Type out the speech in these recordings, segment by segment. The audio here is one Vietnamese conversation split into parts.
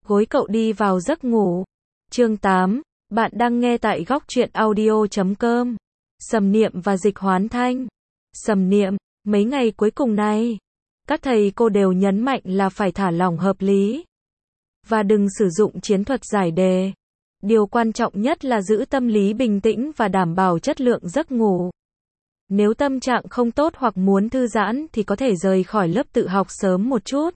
gối cậu đi vào giấc ngủ. Chương 8, bạn đang nghe tại góc truyện audio.com. Sầm Niệm và Dịch Hoán Thanh. Sầm Niệm, mấy ngày cuối cùng này, các thầy cô đều nhấn mạnh là phải thả lỏng hợp lý và đừng sử dụng chiến thuật giải đề. Điều quan trọng nhất là giữ tâm lý bình tĩnh và đảm bảo chất lượng giấc ngủ. Nếu tâm trạng không tốt hoặc muốn thư giãn thì có thể rời khỏi lớp tự học sớm một chút.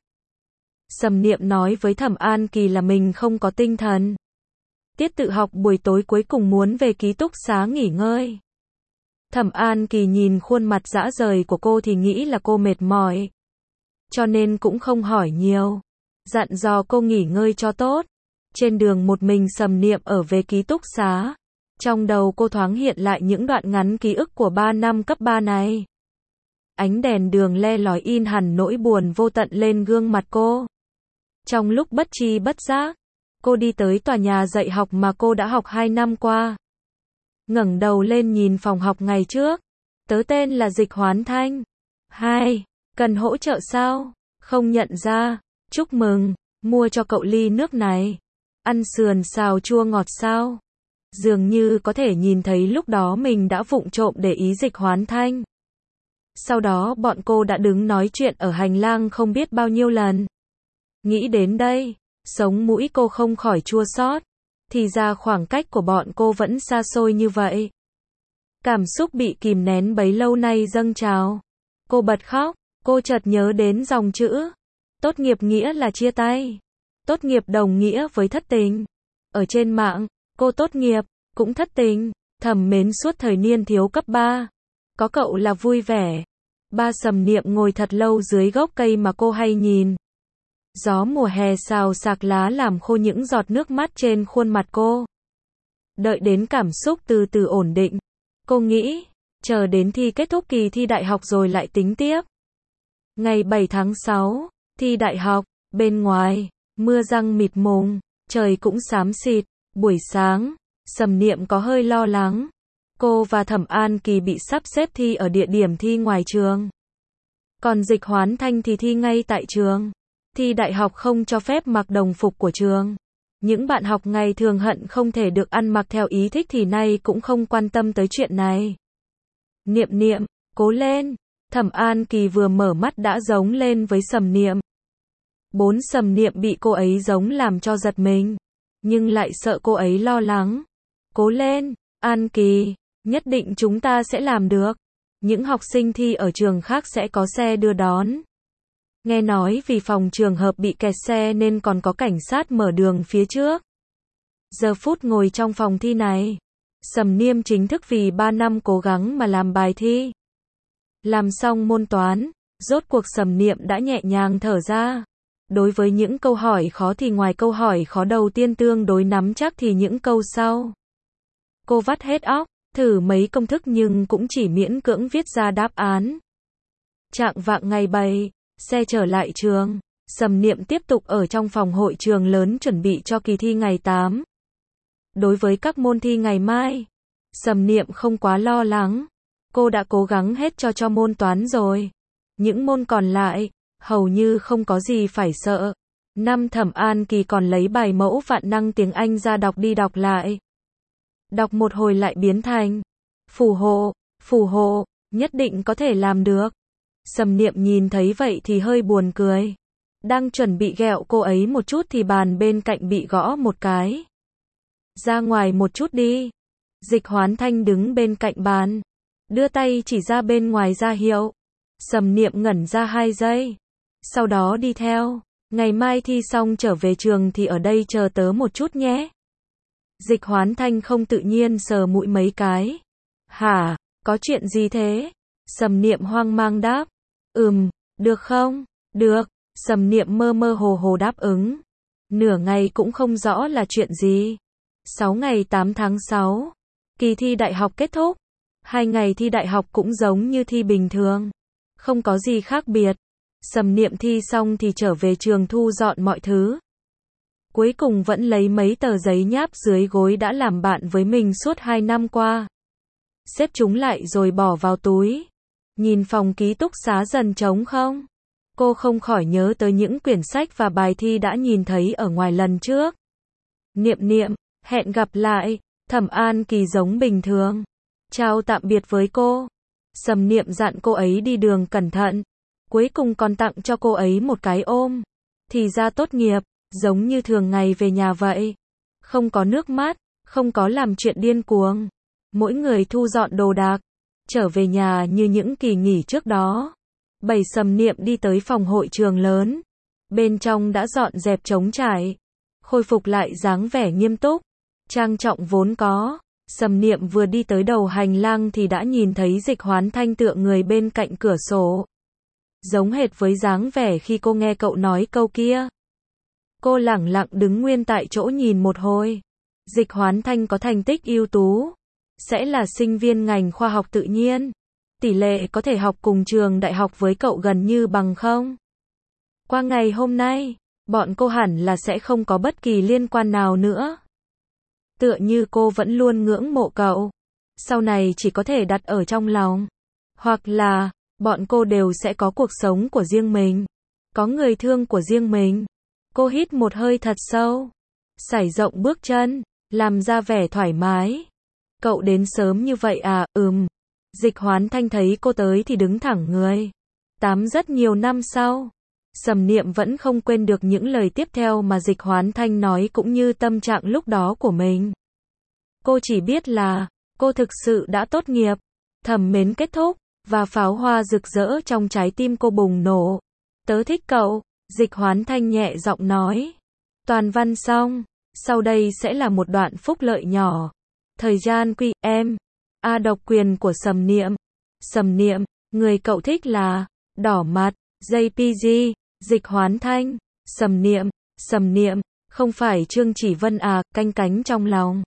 Sầm Niệm nói với Thẩm An Kỳ là mình không có tinh thần. Tiết tự học buổi tối cuối cùng muốn về ký túc xá nghỉ ngơi. Thẩm An Kỳ nhìn khuôn mặt rã rời của cô thì nghĩ là cô mệt mỏi, cho nên cũng không hỏi nhiều, dặn dò cô nghỉ ngơi cho tốt. Trên đường một mình Sầm Niệm ở về ký túc xá. Trong đầu cô thoáng hiện lại những đoạn ngắn ký ức của 3 năm cấp 3 này. Ánh đèn đường le lói in hẳn nỗi buồn vô tận lên gương mặt cô. Trong lúc bất tri bất giác, cô đi tới tòa nhà dạy học mà cô đã học 2 năm qua. Ngẩng đầu lên nhìn phòng học ngày trước. Tớ tên là Dịch Hoán Thanh. Hai, cần hỗ trợ sao? Không nhận ra. Chúc mừng, mua cho cậu ly nước này. Ăn sườn xào chua ngọt sao? Dường như có thể nhìn thấy lúc đó mình đã vụng trộm để ý Dịch Hoán Thanh. Sau đó bọn cô đã đứng nói chuyện ở hành lang không biết bao nhiêu lần. Nghĩ đến đây, sống mũi cô không khỏi chua xót. Thì ra khoảng cách của bọn cô vẫn xa xôi như vậy. Cảm xúc bị kìm nén bấy lâu nay dâng trào. Cô bật khóc, cô chợt nhớ đến dòng chữ. Tốt nghiệp nghĩa là chia tay. Tốt nghiệp đồng nghĩa với thất tình. Ở trên mạng, cô tốt nghiệp, cũng thất tình, thầm mến suốt thời niên thiếu cấp 3. Có cậu là vui vẻ. Ba Sầm Niệm ngồi thật lâu dưới gốc cây mà cô hay nhìn. Gió mùa hè xào xạc lá làm khô những giọt nước mắt trên khuôn mặt cô. Đợi đến cảm xúc từ từ ổn định, cô nghĩ, chờ đến thi kết thúc kỳ thi đại học rồi lại tính tiếp. Ngày 7 tháng 6, thi đại học, bên ngoài, mưa giăng mịt mùng, trời cũng xám xịt. Buổi sáng, Sầm Niệm có hơi lo lắng. Cô và Thẩm An Kỳ bị sắp xếp thi ở địa điểm thi ngoài trường. Còn Dịch Hoán Thanh thì thi ngay tại trường. Thi đại học không cho phép mặc đồng phục của trường. Những bạn học ngày thường hận không thể được ăn mặc theo ý thích thì nay cũng không quan tâm tới chuyện này. Niệm Niệm, cố lên. Thẩm An Kỳ vừa mở mắt đã giống lên với Sầm Niệm. Sầm Niệm bị cô ấy giống làm cho giật mình, nhưng lại sợ cô ấy lo lắng. Cố lên, An Kỳ, nhất định chúng ta sẽ làm được. Những học sinh thi ở trường khác sẽ có xe đưa đón. Nghe nói vì phòng trường hợp bị kẹt xe nên còn có cảnh sát mở đường phía trước. Giờ phút ngồi trong phòng thi này, Sầm Niệm chính thức vì 3 năm cố gắng mà làm bài thi. Làm xong môn toán, rốt cuộc Sầm Niệm đã nhẹ nhàng thở ra. Đối với những câu hỏi khó thì ngoài câu hỏi khó đầu tiên tương đối nắm chắc thì những câu sau. Cô vắt hết óc, thử mấy công thức nhưng cũng chỉ miễn cưỡng viết ra đáp án. Chạng vạng ngày 7, xe trở lại trường. Sầm Niệm tiếp tục ở trong phòng hội trường lớn chuẩn bị cho kỳ thi ngày 8. Đối với các môn thi ngày mai, Sầm Niệm không quá lo lắng. Cô đã cố gắng hết cho môn toán rồi. Những môn còn lại, hầu như không có gì phải sợ. Năm Thẩm An Kỳ còn lấy bài mẫu vạn năng tiếng Anh ra đọc đi đọc lại. Đọc một hồi lại biến thành phù hộ, nhất định có thể làm được. Sầm Niệm nhìn thấy vậy thì hơi buồn cười. Đang chuẩn bị ghẹo cô ấy một chút thì bàn bên cạnh bị gõ một cái. Ra ngoài một chút đi. Dịch Hoán Thanh đứng bên cạnh bàn, đưa tay chỉ ra bên ngoài ra hiệu. Sầm Niệm ngẩn ra 2 giây. Sau đó đi theo. Ngày mai thi xong trở về trường thì ở đây chờ tớ một chút nhé. Dịch Hoán Thanh không tự nhiên sờ mũi mấy cái. Hả, có chuyện gì thế? Sầm Niệm hoang mang đáp. Được không? Được. Sầm Niệm mơ mơ hồ hồ đáp ứng. Nửa ngày cũng không rõ là chuyện gì. 6 ngày 8 tháng 6. Kỳ thi đại học kết thúc. 2 ngày thi đại học cũng giống như thi bình thường. Không có gì khác biệt. Sầm Niệm thi xong thì trở về trường thu dọn mọi thứ. Cuối cùng vẫn lấy mấy tờ giấy nháp dưới gối đã làm bạn với mình suốt 2 năm qua. Xếp chúng lại rồi bỏ vào túi. Nhìn phòng ký túc xá dần trống không. Cô không khỏi nhớ tới những quyển sách và bài thi đã nhìn thấy ở ngoài lần trước. Niệm niệm, hẹn gặp lại. Thẩm An Kỳ giống bình thường. Chào tạm biệt với cô. Sầm Niệm dặn cô ấy đi đường cẩn thận. Cuối cùng còn tặng cho cô ấy một cái ôm. Thì ra tốt nghiệp, giống như thường ngày về nhà vậy. Không có nước mắt, không có làm chuyện điên cuồng. Mỗi người thu dọn đồ đạc, trở về nhà như những kỳ nghỉ trước đó. Sầm Niệm đi tới phòng hội trường lớn. Bên trong đã dọn dẹp trống trải, khôi phục lại dáng vẻ nghiêm túc, trang trọng vốn có. Sầm Niệm vừa đi tới đầu hành lang thì đã nhìn thấy Dịch Hoán Thanh tựa người bên cạnh cửa sổ. Giống hệt với dáng vẻ khi cô nghe cậu nói câu kia. Cô lẳng lặng đứng nguyên tại chỗ nhìn một hồi. Dịch Hoán Thanh có thành tích ưu tú, sẽ là sinh viên ngành khoa học tự nhiên. Tỷ lệ có thể học cùng trường đại học với cậu gần như bằng không. Qua ngày hôm nay, bọn cô hẳn là sẽ không có bất kỳ liên quan nào nữa. Tựa như cô vẫn luôn ngưỡng mộ cậu, sau này chỉ có thể đặt ở trong lòng. Hoặc là, bọn cô đều sẽ có cuộc sống của riêng mình, có người thương của riêng mình. Cô hít một hơi thật sâu, sải rộng bước chân, làm ra vẻ thoải mái. Cậu đến sớm như vậy à? Dịch Hoán Thanh thấy cô tới thì đứng thẳng người. Rất nhiều năm sau, Sầm Niệm vẫn không quên được những lời tiếp theo mà Dịch Hoán Thanh nói cũng như tâm trạng lúc đó của mình. Cô chỉ biết là, cô thực sự đã tốt nghiệp, thầm mến kết thúc, và pháo hoa rực rỡ trong trái tim cô bùng nổ. Tớ thích cậu, Dịch Hoán Thanh nhẹ giọng nói. Toàn văn xong, sau đây sẽ là một đoạn phúc lợi nhỏ. Thời gian QM. Độc quyền của Sầm Niệm. Sầm Niệm, người cậu thích là đỏ mặt, JPG, Dịch Hoán Thanh. Sầm Niệm, không phải Trương Chỉ Vân à? Canh cánh trong lòng.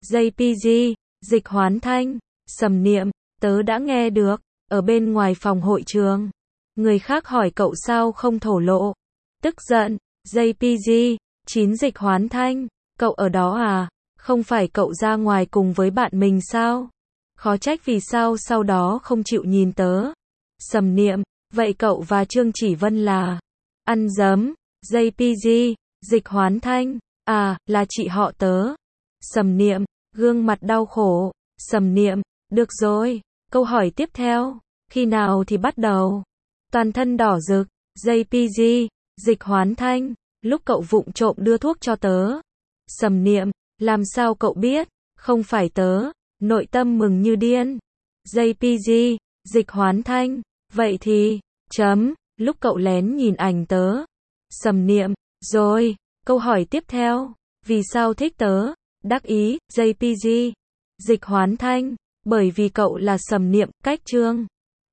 JPG, Dịch Hoán Thanh. Sầm Niệm, tớ đã nghe được, ở bên ngoài phòng hội trường. Người khác hỏi cậu sao không thổ lộ. Tức giận, JPG, Dịch Hoán Thanh, cậu ở đó à? Không phải cậu ra ngoài cùng với bạn mình sao? Khó trách vì sao sau đó không chịu nhìn tớ. Sầm Niệm, vậy cậu và Trương Chỉ Vân là ăn dấm. JPG, Dịch Hoán Thanh, là chị họ tớ. Sầm Niệm, gương mặt đau khổ. Sầm Niệm, được rồi, câu hỏi tiếp theo, khi nào thì bắt đầu? Toàn thân đỏ rực. JPG, Dịch Hoán Thanh, lúc cậu vụng trộm đưa thuốc cho tớ. Sầm Niệm, làm sao cậu biết? Không phải tớ. Nội tâm mừng như điên. JPG, Dịch Hoán Thanh, vậy thì, lúc cậu lén nhìn ảnh tớ. Sầm Niệm, rồi, câu hỏi tiếp theo, vì sao thích tớ? Đắc ý, JPG, Dịch Hoán Thanh, bởi vì cậu là Sầm Niệm, cách Trương